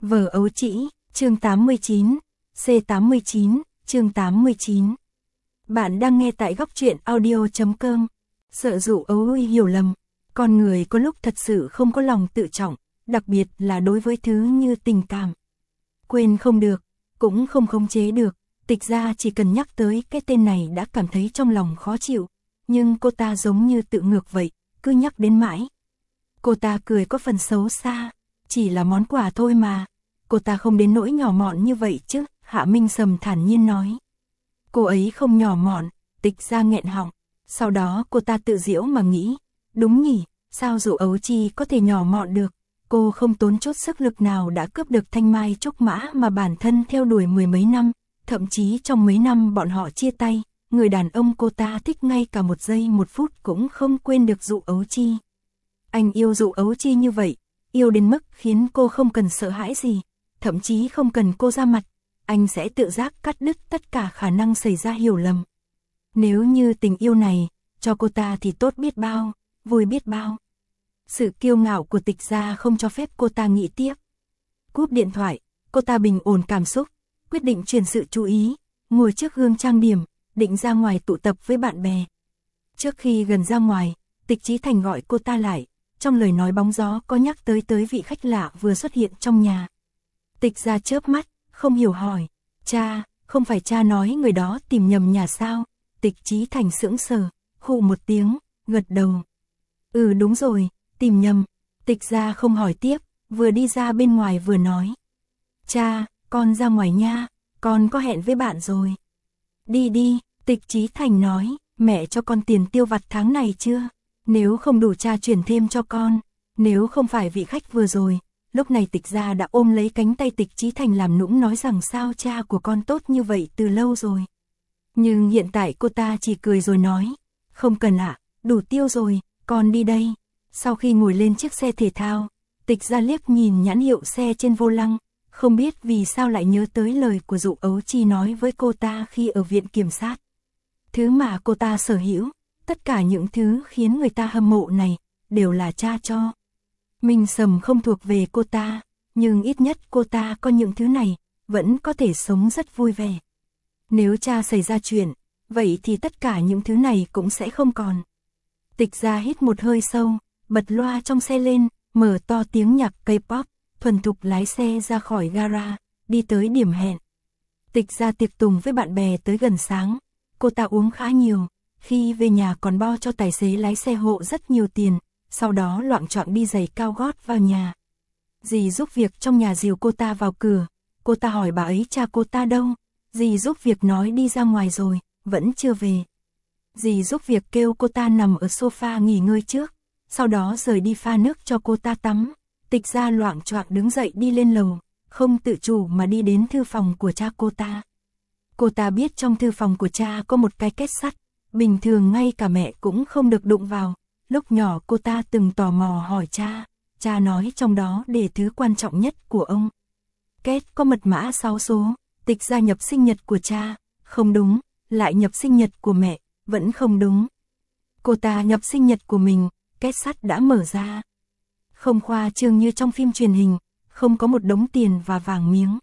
Vở ấu trĩ, chương 89, C89, chương 89. Bạn đang nghe tại góc truyện audio.com. Sợ dụ ấu uy hiểu lầm, con người có lúc thật sự không có lòng tự trọng, đặc biệt là đối với thứ như tình cảm. Quên không được, cũng không khống chế được, Tịch Gia chỉ cần nhắc tới cái tên này đã cảm thấy trong lòng khó chịu, nhưng cô ta giống như tự ngược vậy, cứ nhắc đến mãi. Cô ta cười có phần xấu xa, chỉ là món quà thôi mà. Cô ta không đến nỗi nhỏ mọn như vậy chứ, Hạ Minh Sầm thản nhiên nói. Cô ấy không nhỏ mọn, Tịch Gia nghẹn họng, sau đó cô ta tự giễu mà nghĩ, đúng nhỉ, sao dụ ấu chi có thể nhỏ mọn được, cô không tốn chút sức lực nào đã cướp được thanh mai trúc mã mà bản thân theo đuổi mười mấy năm, thậm chí trong mấy năm bọn họ chia tay, người đàn ông cô ta thích ngay cả một giây một phút cũng không quên được dụ ấu chi. Anh yêu dụ ấu chi như vậy, yêu đến mức khiến cô không cần sợ hãi gì, thậm chí không cần cô ra mặt, anh sẽ tự giác cắt đứt tất cả khả năng xảy ra hiểu lầm. Nếu như tình yêu này, cho cô ta thì tốt biết bao, vui biết bao. Sự kiêu ngạo của Tịch Gia không cho phép cô ta nghĩ tiếp. Cúp điện thoại, cô ta bình ổn cảm xúc, quyết định chuyển sự chú ý, ngồi trước gương trang điểm, định ra ngoài tụ tập với bạn bè. Trước khi gần ra ngoài, Tịch Chí Thành gọi cô ta lại, trong lời nói bóng gió có nhắc tới vị khách lạ vừa xuất hiện trong nhà. Tịch Gia chớp mắt, không hiểu hỏi, cha, không phải cha nói người đó tìm nhầm nhà sao? Tịch Chí Thành sững sờ, hụ một tiếng, gật đầu. Ừ đúng rồi, tìm nhầm. Tịch Gia không hỏi tiếp, vừa đi ra bên ngoài vừa nói. Cha, con ra ngoài nha, con có hẹn với bạn rồi. Đi đi, Tịch Chí Thành nói, mẹ cho con tiền tiêu vặt tháng này chưa? Nếu không đủ cha chuyển thêm cho con, nếu không phải vị khách vừa rồi. Lúc này Tịch Gia đã ôm lấy cánh tay Tịch Chí Thành làm nũng nói rằng sao cha của con tốt như vậy từ lâu rồi. Nhưng hiện tại cô ta chỉ cười rồi nói, không cần ạ, đủ tiêu rồi, con đi đây. Sau khi ngồi lên chiếc xe thể thao, Tịch Gia liếc nhìn nhãn hiệu xe trên vô lăng, không biết vì sao lại nhớ tới lời của dụ ấu chi nói với cô ta khi ở viện kiểm sát. Thứ mà cô ta sở hữu, tất cả những thứ khiến người ta hâm mộ này, đều là cha cho. Minh Sầm không thuộc về cô ta, nhưng ít nhất cô ta có những thứ này, vẫn có thể sống rất vui vẻ. Nếu cha xảy ra chuyện, vậy thì tất cả những thứ này cũng sẽ không còn. Tịch Gia hít một hơi sâu, bật loa trong xe lên, mở to tiếng nhạc K-pop, thuần thục lái xe ra khỏi gara, đi tới điểm hẹn. Tịch Gia tiệc tùng với bạn bè tới gần sáng, cô ta uống khá nhiều, khi về nhà còn bo cho tài xế lái xe hộ rất nhiều tiền. Sau đó loạng choạng đi giày cao gót vào nhà. Dì giúp việc trong nhà dìu cô ta vào cửa, cô ta hỏi bà ấy cha cô ta đâu, dì giúp việc nói đi ra ngoài rồi, vẫn chưa về. Dì giúp việc kêu cô ta nằm ở sofa nghỉ ngơi trước, sau đó rời đi pha nước cho cô ta tắm. Tịch Gia loạng choạng đứng dậy đi lên lầu, không tự chủ mà đi đến thư phòng của cha cô ta. Cô ta biết trong thư phòng của cha có một cái két sắt, bình thường ngay cả mẹ cũng không được đụng vào. Lúc nhỏ cô ta từng tò mò hỏi cha nói trong đó để thứ quan trọng nhất của ông. Két có mật mã 6 số, Tịch Gia nhập sinh nhật của cha, không đúng, lại nhập sinh nhật của mẹ, vẫn không đúng. Cô ta nhập sinh nhật của mình, két sắt đã mở ra. Không khoa trương như trong phim truyền hình, không có một đống tiền và vàng miếng.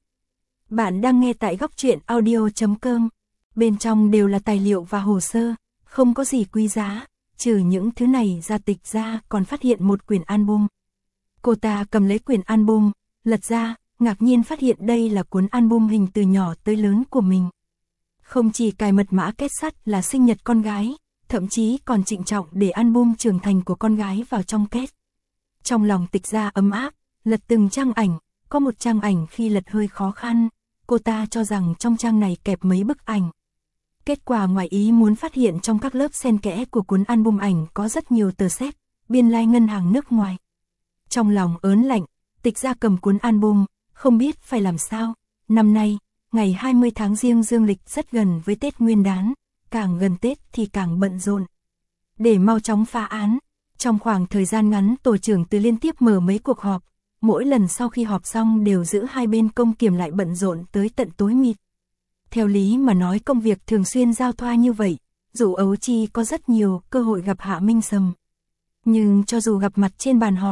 Bạn đang nghe tại góc truyện audio.com, bên trong đều là tài liệu và hồ sơ, không có gì quý giá. Trừ những thứ này ra, Tịch Gia còn phát hiện một quyển album. Cô ta cầm lấy quyển album, lật ra, ngạc nhiên phát hiện đây là cuốn album hình từ nhỏ tới lớn của mình. Không chỉ cài mật mã két sắt là sinh nhật con gái, thậm chí còn trịnh trọng để album trưởng thành của con gái vào trong két. Trong lòng Tịch Gia ấm áp, lật từng trang ảnh, có một trang ảnh khi lật hơi khó khăn, cô ta cho rằng trong trang này kẹp mấy bức ảnh. Kết quả ngoài ý muốn phát hiện trong các lớp xen kẽ của cuốn album ảnh có rất nhiều tờ séc, biên lai ngân hàng nước ngoài. Trong lòng ớn lạnh, Tịch Gia cầm cuốn album, không biết phải làm sao. Năm nay, ngày 20 tháng Giêng dương lịch rất gần với Tết Nguyên đán, càng gần Tết thì càng bận rộn. Để mau chóng phá án, trong khoảng thời gian ngắn tổ trưởng Từ liên tiếp mở mấy cuộc họp, mỗi lần sau khi họp xong đều giữ hai bên công kiểm lại bận rộn tới tận tối mịt. Theo lý mà nói công việc thường xuyên giao thoa như vậy, dụ ấu chi có rất nhiều cơ hội gặp Hạ Minh Sầm. Nhưng cho dù gặp mặt trên bàn họp,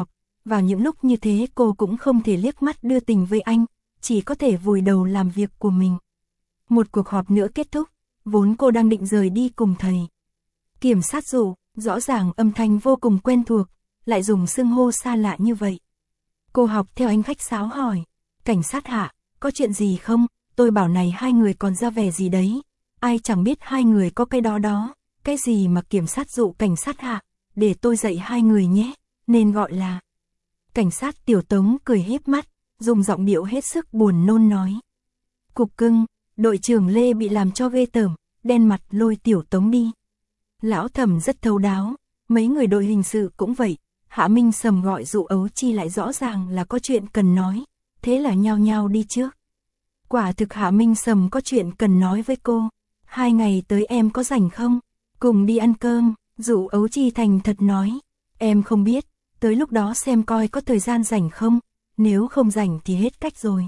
Vào những lúc như thế cô cũng không thể liếc mắt đưa tình với anh, chỉ có thể vùi đầu làm việc của mình. Một cuộc họp nữa kết thúc, vốn cô đang định rời đi cùng thầy kiểm sát Dụ, rõ ràng âm thanh vô cùng quen thuộc, lại dùng xưng hô xa lạ như vậy. Cô học theo anh khách sáo hỏi, cảnh sát Hạ, có chuyện gì không? Tôi bảo này hai người còn ra vẻ gì đấy, ai chẳng biết hai người có cái đó, cái gì mà kiểm sát Dụ cảnh sát Hạ, để tôi dạy hai người nhé, nên gọi là. Cảnh sát Tiểu Tống cười híp mắt, dùng giọng điệu hết sức buồn nôn nói. Cục cưng, đội trưởng Lê bị làm cho ghê tởm, đen mặt lôi Tiểu Tống đi. Lão Thẩm rất thấu đáo, mấy người đội hình sự cũng vậy, Hạ Minh Sầm gọi Dụ Ấu Chi lại rõ ràng là có chuyện cần nói, thế là nhao nhao đi trước. Quả thực Hạ Minh Sầm có chuyện cần nói với cô, 2 ngày tới em có rảnh không? Cùng đi ăn cơm, Dụ Ấu Chi thành thật nói, em không biết, tới lúc đó xem coi có thời gian rảnh không, nếu không rảnh thì hết cách rồi.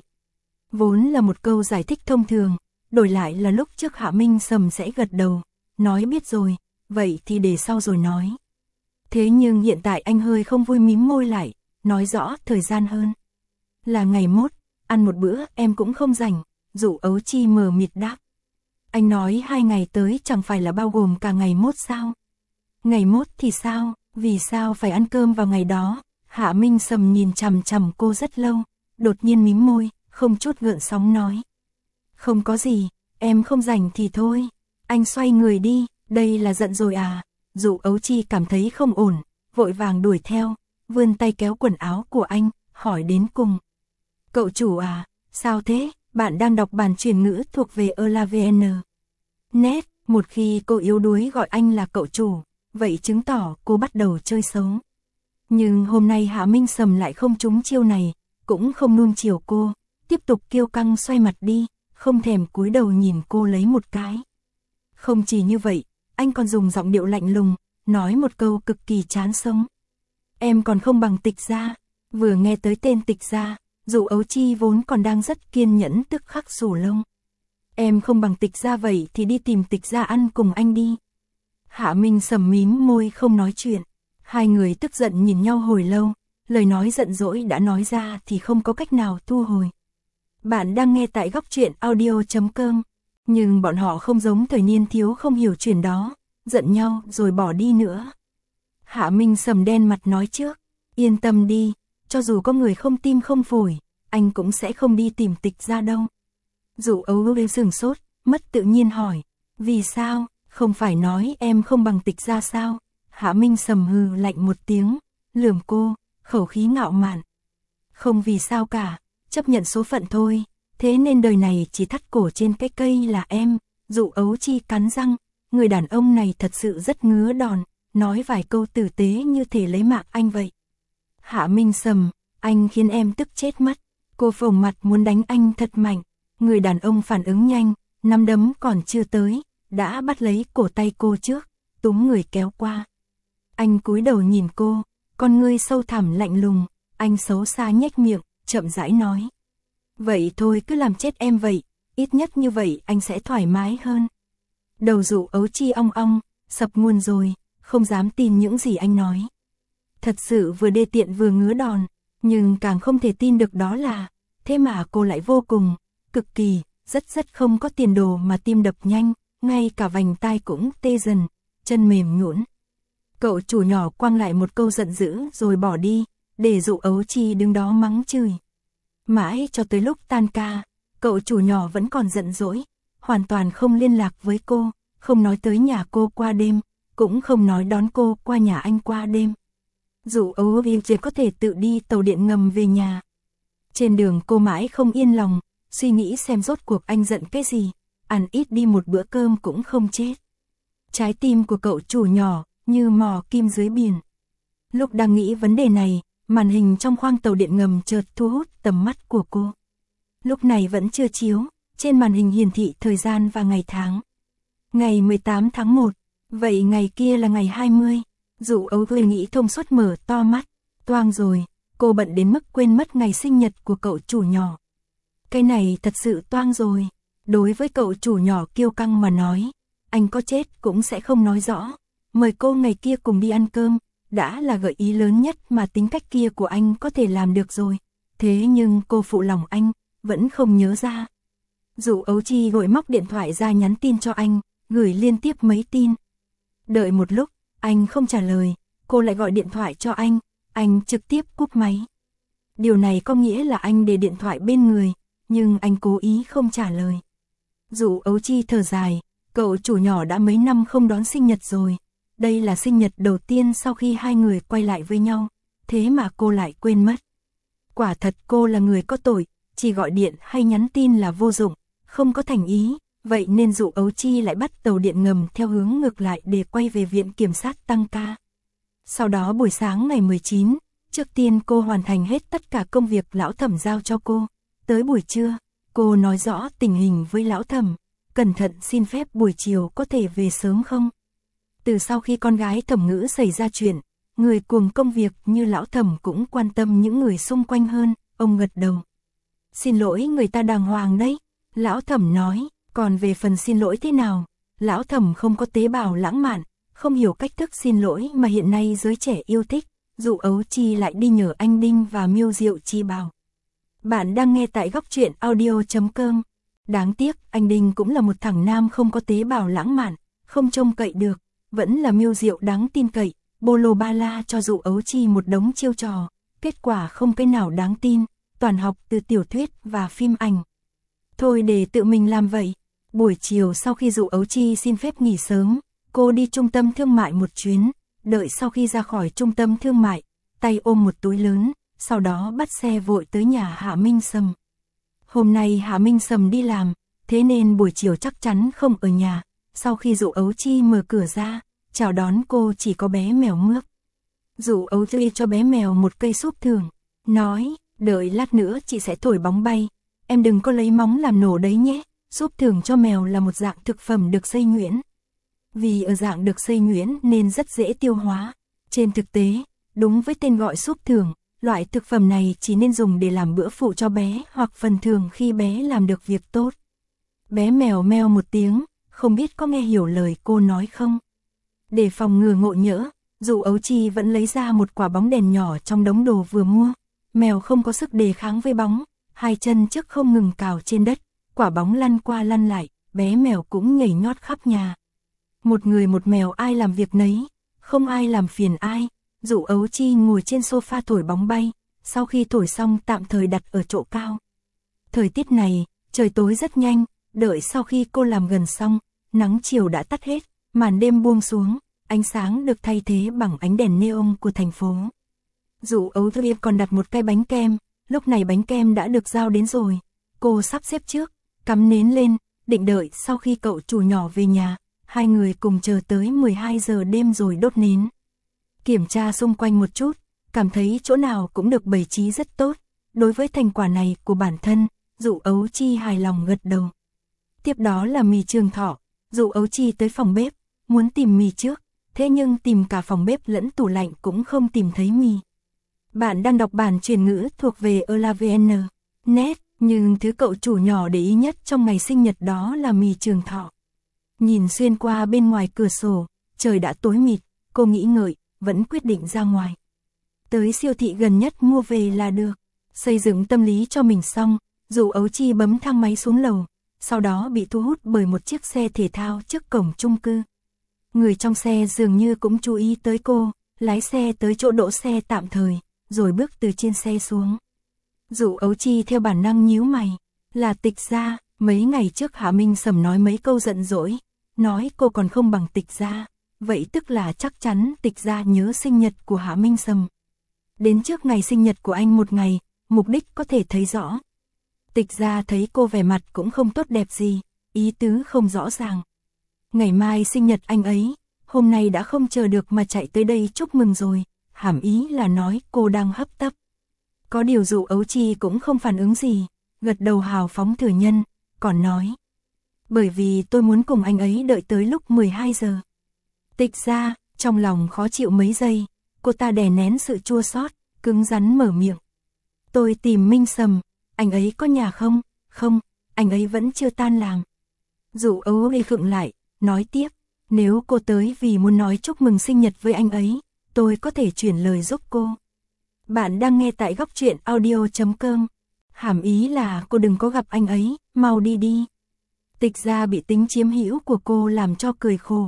Vốn là một câu giải thích thông thường, đổi lại là lúc trước Hạ Minh Sầm sẽ gật đầu, nói biết rồi, vậy thì để sau rồi nói. Thế nhưng hiện tại anh hơi không vui mím môi lại, nói rõ thời gian hơn. Là ngày mốt, ăn một bữa em cũng không rảnh, Dụ Ấu Chi mờ mịt đáp. Anh nói 2 ngày tới chẳng phải là bao gồm cả ngày mốt sao? Ngày mốt thì sao, vì sao phải ăn cơm vào ngày đó? Hạ Minh Sầm nhìn chằm chằm cô rất lâu, đột nhiên mím môi, không chút gợn sóng nói. Không có gì, em không rảnh thì thôi. Anh xoay người đi, đây là giận rồi à? Dụ Ấu Chi cảm thấy không ổn, vội vàng đuổi theo, vươn tay kéo quần áo của anh, hỏi đến cùng. Cậu chủ à, sao thế? Bạn đang đọc bản chuyển ngữ thuộc về ELAVN. Net, một khi cô yếu đuối gọi anh là cậu chủ, vậy chứng tỏ cô bắt đầu chơi xấu. Nhưng hôm nay Hạ Minh Sầm lại không trúng chiêu này, cũng không nuông chiều cô, tiếp tục kiêu căng xoay mặt đi, không thèm cúi đầu nhìn cô lấy một cái. Không chỉ như vậy, anh còn dùng giọng điệu lạnh lùng, nói một câu cực kỳ chán sống. Em còn không bằng Tịch Gia. Vừa nghe tới tên Tịch Gia, Dụ Ấu Chi vốn còn đang rất kiên nhẫn tức khắc rủ lông. Em không bằng Tịch Gia vậy thì đi tìm Tịch Gia ăn cùng anh đi. Hạ Minh Sầm mím môi không nói chuyện. Hai người tức giận nhìn nhau hồi lâu, lời nói giận dỗi đã nói ra thì không có cách nào thu hồi. Bạn đang nghe tại góc truyện audio.com. Nhưng bọn họ không giống thời niên thiếu không hiểu chuyện đó, giận nhau rồi bỏ đi nữa. Hạ Minh Sầm đen mặt nói trước, yên tâm đi, cho dù có người không tim không phổi, anh cũng sẽ không đi tìm Tịch Gia đâu. Dụ Ấu Chi sửng sốt, mất tự nhiên hỏi, vì sao, không phải nói em không bằng Tịch Gia sao? Hạ Minh Sầm hừ lạnh một tiếng, lườm cô, khẩu khí ngạo mạn. Không vì sao cả, chấp nhận số phận thôi, thế nên đời này chỉ thắt cổ trên cái cây là em. Dụ Ấu Chi cắn răng, người đàn ông này thật sự rất ngứa đòn, nói vài câu tử tế như thể lấy mạng anh vậy. Hạ Minh Sầm, anh khiến em tức chết mất. Cô phồng mặt muốn đánh anh thật mạnh, người đàn ông phản ứng nhanh, nắm đấm còn chưa tới, đã bắt lấy cổ tay cô trước, túm người kéo qua. Anh cúi đầu nhìn cô, con ngươi sâu thẳm lạnh lùng, anh xấu xa nhếch miệng, chậm rãi nói. Vậy thôi cứ làm chết em vậy, ít nhất như vậy anh sẽ thoải mái hơn. Đầu Dụ Ấu Chi ong ong, sập nguồn rồi, không dám tin những gì anh nói. Thật sự vừa đê tiện vừa ngứa đòn, nhưng càng không thể tin được đó là, thế mà cô lại vô cùng, cực kỳ, rất không có tiền đồ mà tim đập nhanh, ngay cả vành tai cũng tê dần, chân mềm nhũn. Cậu chủ nhỏ quăng lại một câu giận dữ rồi bỏ đi, để Dụ Ấu Chi đứng đó mắng chửi. Mãi cho tới lúc tan ca, cậu chủ nhỏ vẫn còn giận dỗi, hoàn toàn không liên lạc với cô, không nói tới nhà cô qua đêm, cũng không nói đón cô qua nhà anh qua đêm. Dụ Ấu Chi có thể tự đi tàu điện ngầm về nhà. Trên đường cô mãi không yên lòng, suy nghĩ xem rốt cuộc anh giận cái gì, ăn ít đi một bữa cơm cũng không chết. Trái tim của cậu chủ nhỏ như mò kim dưới biển. Lúc đang nghĩ vấn đề này, màn hình trong khoang tàu điện ngầm chợt thu hút tầm mắt của cô. Lúc này vẫn chưa chiếu, trên màn hình hiển thị thời gian và ngày tháng. Ngày 18 tháng 1, vậy ngày kia là ngày 20. Dụ Ấu Chi nghĩ thông suốt mở to mắt, toang rồi, cô bận đến mức quên mất ngày sinh nhật của cậu chủ nhỏ. Cái này thật sự toang rồi, đối với cậu chủ nhỏ kiêu căng mà nói, anh có chết cũng sẽ không nói rõ. Mời cô ngày kia cùng đi ăn cơm, đã là gợi ý lớn nhất mà tính cách kia của anh có thể làm được rồi. Thế nhưng cô phụ lòng anh, vẫn không nhớ ra. Dụ Ấu Chi vội móc điện thoại ra nhắn tin cho anh, gửi liên tiếp mấy tin. Đợi một lúc, anh không trả lời, cô lại gọi điện thoại cho anh trực tiếp cúp máy. Điều này có nghĩa là anh để điện thoại bên người, nhưng anh cố ý không trả lời. Dụ Ấu Chi thở dài, cậu chủ nhỏ đã mấy năm không đón sinh nhật rồi. Đây là sinh nhật đầu tiên sau khi hai người quay lại với nhau, thế mà cô lại quên mất. Quả thật cô là người có tội, chỉ gọi điện hay nhắn tin là vô dụng, không có thành ý, vậy nên Dụ Ấu Chi lại bắt tàu điện ngầm theo hướng ngược lại để quay về viện kiểm sát tăng ca. Sau đó buổi sáng ngày 19, trước tiên cô hoàn thành hết tất cả công việc lão thẩm giao cho cô. Tới buổi trưa, cô nói rõ tình hình với lão thẩm, cẩn thận xin phép buổi chiều có thể về sớm không? Từ sau khi con gái Thẩm Ngữ xảy ra chuyện, người cuồng công việc như lão thẩm cũng quan tâm những người xung quanh hơn, ông gật đầu. Xin lỗi người ta đàng hoàng đấy, lão thẩm nói, còn về phần xin lỗi thế nào, lão thẩm không có tế bào lãng mạn, không hiểu cách thức xin lỗi mà hiện nay giới trẻ yêu thích. Dụ Ấu Chi lại đi nhờ anh Đinh và Miêu Diệu Chi bảo. Bạn đang nghe tại góc truyện audio.com. Đáng tiếc, anh Đinh cũng là một thằng nam không có tế bào lãng mạn, không trông cậy được, vẫn là Miêu Diệu đáng tin cậy, bô lô ba la cho Dụ Ấu Chi một đống chiêu trò, kết quả không cái nào đáng tin, toàn học từ tiểu thuyết và phim ảnh. Thôi để tự mình làm vậy. Buổi chiều sau khi Dụ Ấu Chi xin phép nghỉ sớm, cô đi trung tâm thương mại một chuyến, đợi sau khi ra khỏi trung tâm thương mại, tay ôm một túi lớn, sau đó bắt xe vội tới nhà Hạ Minh Sầm. Hôm nay Hạ Minh Sầm đi làm, thế nên buổi chiều chắc chắn không ở nhà. Sau khi Dụ Ấu Chi mở cửa ra, chào đón cô chỉ có bé mèo Mướp. Dụ Ấu Chi cho bé mèo một cây súp thưởng, nói, đợi lát nữa chị sẽ thổi bóng bay, em đừng có lấy móng làm nổ đấy nhé. Súp thưởng cho mèo là một dạng thực phẩm được xay nhuyễn. Vì ở dạng được xay nhuyễn nên rất dễ tiêu hóa. Trên thực tế, đúng với tên gọi súp thưởng, loại thực phẩm này chỉ nên dùng để làm bữa phụ cho bé hoặc phần thưởng khi bé làm được việc tốt. Bé mèo meo một tiếng, không biết có nghe hiểu lời cô nói không? Để phòng ngừa ngộ nhỡ, Dụ Ấu Chi vẫn lấy ra một quả bóng đèn nhỏ trong đống đồ vừa mua. Mèo không có sức đề kháng với bóng, hai chân trước không ngừng cào trên đất, quả bóng lăn qua lăn lại, bé mèo cũng nhảy nhót khắp nhà. Một người một mèo ai làm việc nấy, không ai làm phiền ai. Dụ Ấu Chi ngồi trên sofa thổi bóng bay, sau khi thổi xong tạm thời đặt ở chỗ cao. Thời tiết này, trời tối rất nhanh, đợi sau khi cô làm gần xong, nắng chiều đã tắt hết, màn đêm buông xuống, ánh sáng được thay thế bằng ánh đèn neon của thành phố. Dụ Ấu Chi còn đặt một cái bánh kem, lúc này bánh kem đã được giao đến rồi. Cô sắp xếp trước, cắm nến lên, định đợi sau khi cậu chủ nhỏ về nhà, hai người cùng chờ tới 12 giờ đêm rồi đốt nến. Kiểm tra xung quanh một chút, cảm thấy chỗ nào cũng được bày trí rất tốt. Đối với thành quả này của bản thân, Dụ Ấu Chi hài lòng gật đầu. Tiếp đó là mì Trường Thọ. Dụ Ấu Chi tới phòng bếp, muốn tìm mì trước, thế nhưng tìm cả phòng bếp lẫn tủ lạnh cũng không tìm thấy mì. Bạn đang đọc bản truyền ngữ thuộc về ELAVN.net, nhưng thứ cậu chủ nhỏ để ý nhất trong ngày sinh nhật đó là mì Trường Thọ. Nhìn xuyên qua bên ngoài cửa sổ, trời đã tối mịt, cô nghĩ ngợi, vẫn quyết định ra ngoài. Tới siêu thị gần nhất mua về là được. Xây dựng tâm lý cho mình xong, Dụ Ấu Chi bấm thang máy xuống lầu, sau đó bị thu hút bởi một chiếc xe thể thao trước cổng chung cư. Người trong xe dường như cũng chú ý tới cô, lái xe tới chỗ đỗ xe tạm thời, rồi bước từ trên xe xuống. Dụ Ấu Chi theo bản năng nhíu mày, là Tịch Gia. Mấy ngày trước Hạ Minh Sầm nói mấy câu giận dỗi, nói cô còn không bằng Tịch Gia, vậy tức là chắc chắn Tịch Gia nhớ sinh nhật của Hạ Minh Sầm. Đến trước ngày sinh nhật của anh một ngày, mục đích có thể thấy rõ. Tịch Gia thấy cô vẻ mặt cũng không tốt đẹp gì, ý tứ không rõ ràng. Ngày mai sinh nhật anh ấy, hôm nay đã không chờ được mà chạy tới đây chúc mừng rồi, hàm ý là nói cô đang hấp tấp. Có điều Dụ Ấu Chi cũng không phản ứng gì, gật đầu hào phóng thừa nhân, còn nói. Bởi vì tôi muốn cùng anh ấy đợi tới lúc 12 giờ. Tịch Gia, trong lòng khó chịu mấy giây, cô ta đè nén sự chua xót, cứng rắn mở miệng. Tôi tìm Minh Sầm, anh ấy có nhà không? Không, anh ấy vẫn chưa tan làm. Dụ Ấu Chi khựng lại, nói tiếp, nếu cô tới vì muốn nói chúc mừng sinh nhật với anh ấy, tôi có thể chuyển lời giúp cô. Bạn đang nghe tại góc truyện audio.com. Hàm ý là cô đừng có gặp anh ấy, mau đi đi. Tịch Gia bị tính chiếm hữu của cô làm cho cười khổ.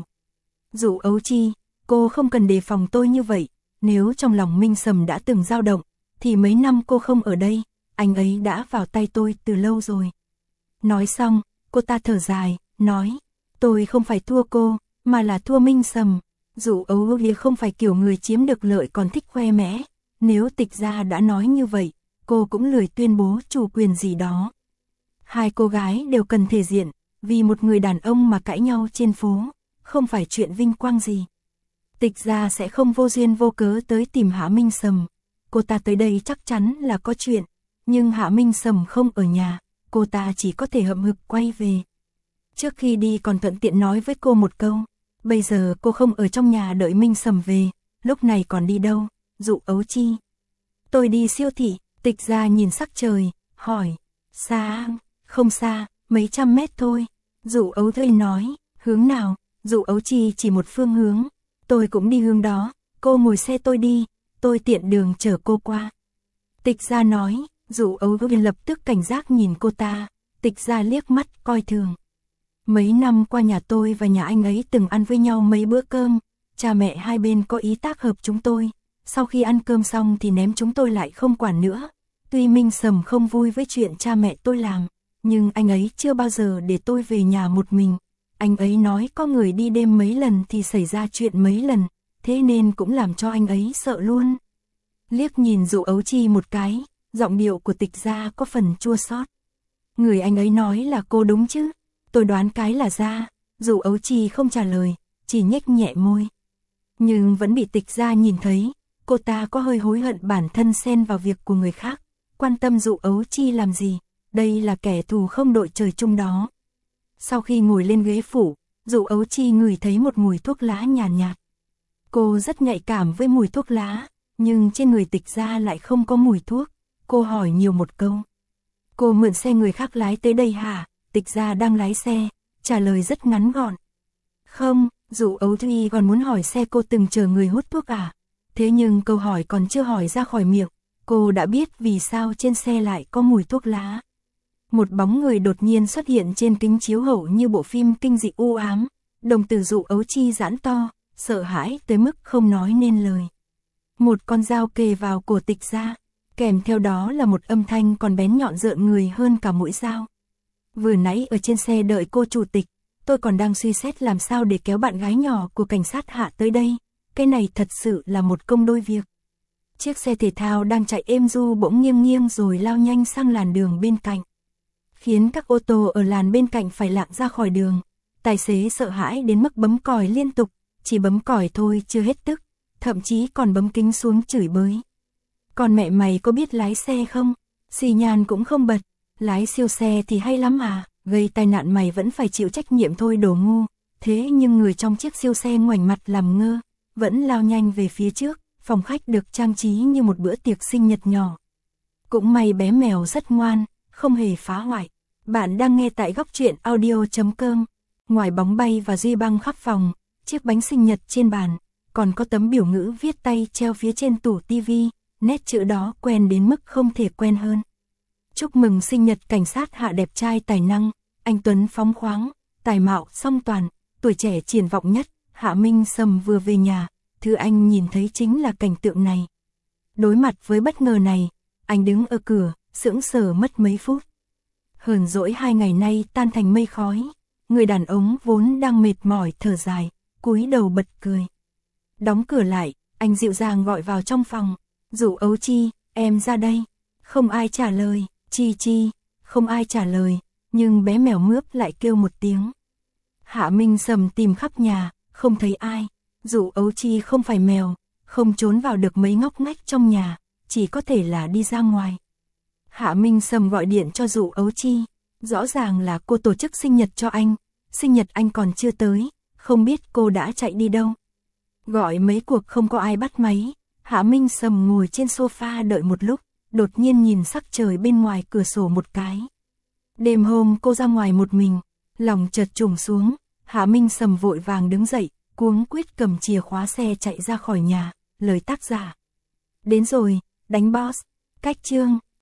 Dụ Ấu Chi, cô không cần đề phòng tôi như vậy, nếu trong lòng Minh Sầm đã từng dao động, thì mấy năm cô không ở đây, anh ấy đã vào tay tôi từ lâu rồi. Nói xong, cô ta thở dài, nói, tôi không phải thua cô, mà là thua Minh Sầm. Dụ Ấu Chi không phải kiểu người chiếm được lợi còn thích khoe mẽ, nếu Tịch Gia đã nói như vậy, cô cũng lười tuyên bố chủ quyền gì đó. Hai cô gái đều cần thể diện, vì một người đàn ông mà cãi nhau trên phố, không phải chuyện vinh quang gì. Tịch Gia sẽ không vô duyên vô cớ tới tìm Hạ Minh Sầm, cô ta tới đây chắc chắn là có chuyện, nhưng Hạ Minh Sầm không ở nhà, cô ta chỉ có thể hậm hực quay về. Trước khi đi còn thuận tiện nói với cô một câu, bây giờ cô không ở trong nhà đợi Minh Sầm về, lúc này còn đi đâu, Dụ Ấu Chi. Tôi đi siêu thị. Tịch Gia nhìn sắc trời, hỏi, xa, không xa, mấy trăm mét thôi. Dụ Ấu Chi nói, hướng nào? Dụ Ấu Chi chỉ một phương hướng, tôi cũng đi hướng đó, cô ngồi xe tôi đi, tôi tiện đường chở cô qua. Tịch Gia nói, Dụ Ấu Chi lập tức cảnh giác nhìn cô ta, Tịch Gia liếc mắt coi thường. Mấy năm qua nhà tôi và nhà anh ấy từng ăn với nhau mấy bữa cơm, cha mẹ hai bên có ý tác hợp chúng tôi. Sau khi ăn cơm xong thì ném chúng tôi lại không quản nữa. Tuy Minh Sầm không vui với chuyện cha mẹ tôi làm, nhưng anh ấy chưa bao giờ để tôi về nhà một mình. Anh ấy nói có người đi đêm mấy lần thì xảy ra chuyện mấy lần, thế nên cũng làm cho anh ấy sợ luôn. Liếc nhìn Dụ Ấu Chi một cái, giọng điệu của Tịch Gia có phần chua xót. Người anh ấy nói là cô đúng chứ? Tôi đoán cái là ra. Dụ Ấu Chi không trả lời, chỉ nhếch nhẹ môi. Nhưng vẫn bị Tịch Gia nhìn thấy. Cô ta có hơi hối hận bản thân xen vào việc của người khác, quan tâm Dụ Ấu Chi làm gì, đây là kẻ thù không đội trời chung đó. Sau khi ngồi lên ghế phủ, Dụ Ấu Chi ngửi thấy một mùi thuốc lá nhàn nhạt. Cô rất nhạy cảm với mùi thuốc lá, nhưng trên người Tịch Gia lại không có mùi thuốc. Cô hỏi nhiều một câu. Cô mượn xe người khác lái tới đây hả? Tịch Gia đang lái xe, trả lời rất ngắn gọn. Không, Dụ Ấu Chi còn muốn hỏi xe cô từng chờ người hút thuốc à? Thế nhưng câu hỏi còn chưa hỏi ra khỏi miệng, cô đã biết vì sao trên xe lại có mùi thuốc lá. Một bóng người đột nhiên xuất hiện trên kính chiếu hậu như bộ phim kinh dị u ám, đồng tử Dụ Ấu Chi giãn to, sợ hãi tới mức không nói nên lời. Một con dao kề vào cổ Tịch Gia, kèm theo đó là một âm thanh còn bén nhọn rợn người hơn cả mũi dao. Vừa nãy ở trên xe đợi cô chủ tịch, tôi còn đang suy xét làm sao để kéo bạn gái nhỏ của cảnh sát Hạ tới đây. Cái này thật sự là một công đôi việc. Chiếc xe thể thao đang chạy êm du bỗng nghiêng nghiêng rồi lao nhanh sang làn đường bên cạnh, khiến các ô tô ở làn bên cạnh phải lạng ra khỏi đường. Tài xế sợ hãi đến mức bấm còi liên tục, chỉ bấm còi thôi chưa hết tức, thậm chí còn bấm kính xuống chửi bới. Còn mẹ mày có biết lái xe không? Xì nhan cũng không bật, lái siêu xe thì hay lắm à, gây tai nạn mày vẫn phải chịu trách nhiệm thôi đồ ngu. Thế nhưng người trong chiếc siêu xe ngoảnh mặt làm ngơ, vẫn lao nhanh về phía trước, phòng khách được trang trí như một bữa tiệc sinh nhật nhỏ. Cũng may bé mèo rất ngoan, không hề phá hoại. Bạn đang nghe tại góc truyện audio.com. Ngoài bóng bay và duy băng khắp phòng, chiếc bánh sinh nhật trên bàn, còn có tấm biểu ngữ viết tay treo phía trên tủ tivi, nét chữ đó quen đến mức không thể quen hơn. Chúc mừng sinh nhật cảnh sát Hạ đẹp trai tài năng, anh Tuấn phóng khoáng, tài mạo song toàn, tuổi trẻ triển vọng nhất. Hạ Minh Sầm vừa về nhà, thứ anh nhìn thấy chính là cảnh tượng này. Đối mặt với bất ngờ này, anh đứng ở cửa, sững sờ mất mấy phút. Hờn dỗi 2 ngày nay tan thành mây khói, người đàn ông vốn đang mệt mỏi thở dài, cúi đầu bật cười. Đóng cửa lại, anh dịu dàng gọi vào trong phòng, Dụ Ấu Chi, em ra đây. Không ai trả lời, Chi Chi, không ai trả lời, nhưng bé mèo mướp lại kêu một tiếng. Hạ Minh Sầm tìm khắp nhà, không thấy ai. Dụ Ấu Chi không phải mèo, không trốn vào được mấy ngóc ngách trong nhà, chỉ có thể là đi ra ngoài. Hạ Minh Sầm gọi điện cho Dụ Ấu Chi, rõ ràng là cô tổ chức sinh nhật cho anh, sinh nhật anh còn chưa tới, không biết cô đã chạy đi đâu. Gọi mấy cuộc không có ai bắt máy, Hạ Minh Sầm ngồi trên sofa đợi một lúc, đột nhiên nhìn sắc trời bên ngoài cửa sổ một cái. Đêm hôm cô ra ngoài một mình, lòng chợt trùng xuống, Hạ Minh Sầm vội vàng đứng dậy, cuống quýt cầm chìa khóa xe chạy ra khỏi nhà, lời tác giả. Đến rồi, đánh boss. Cách chương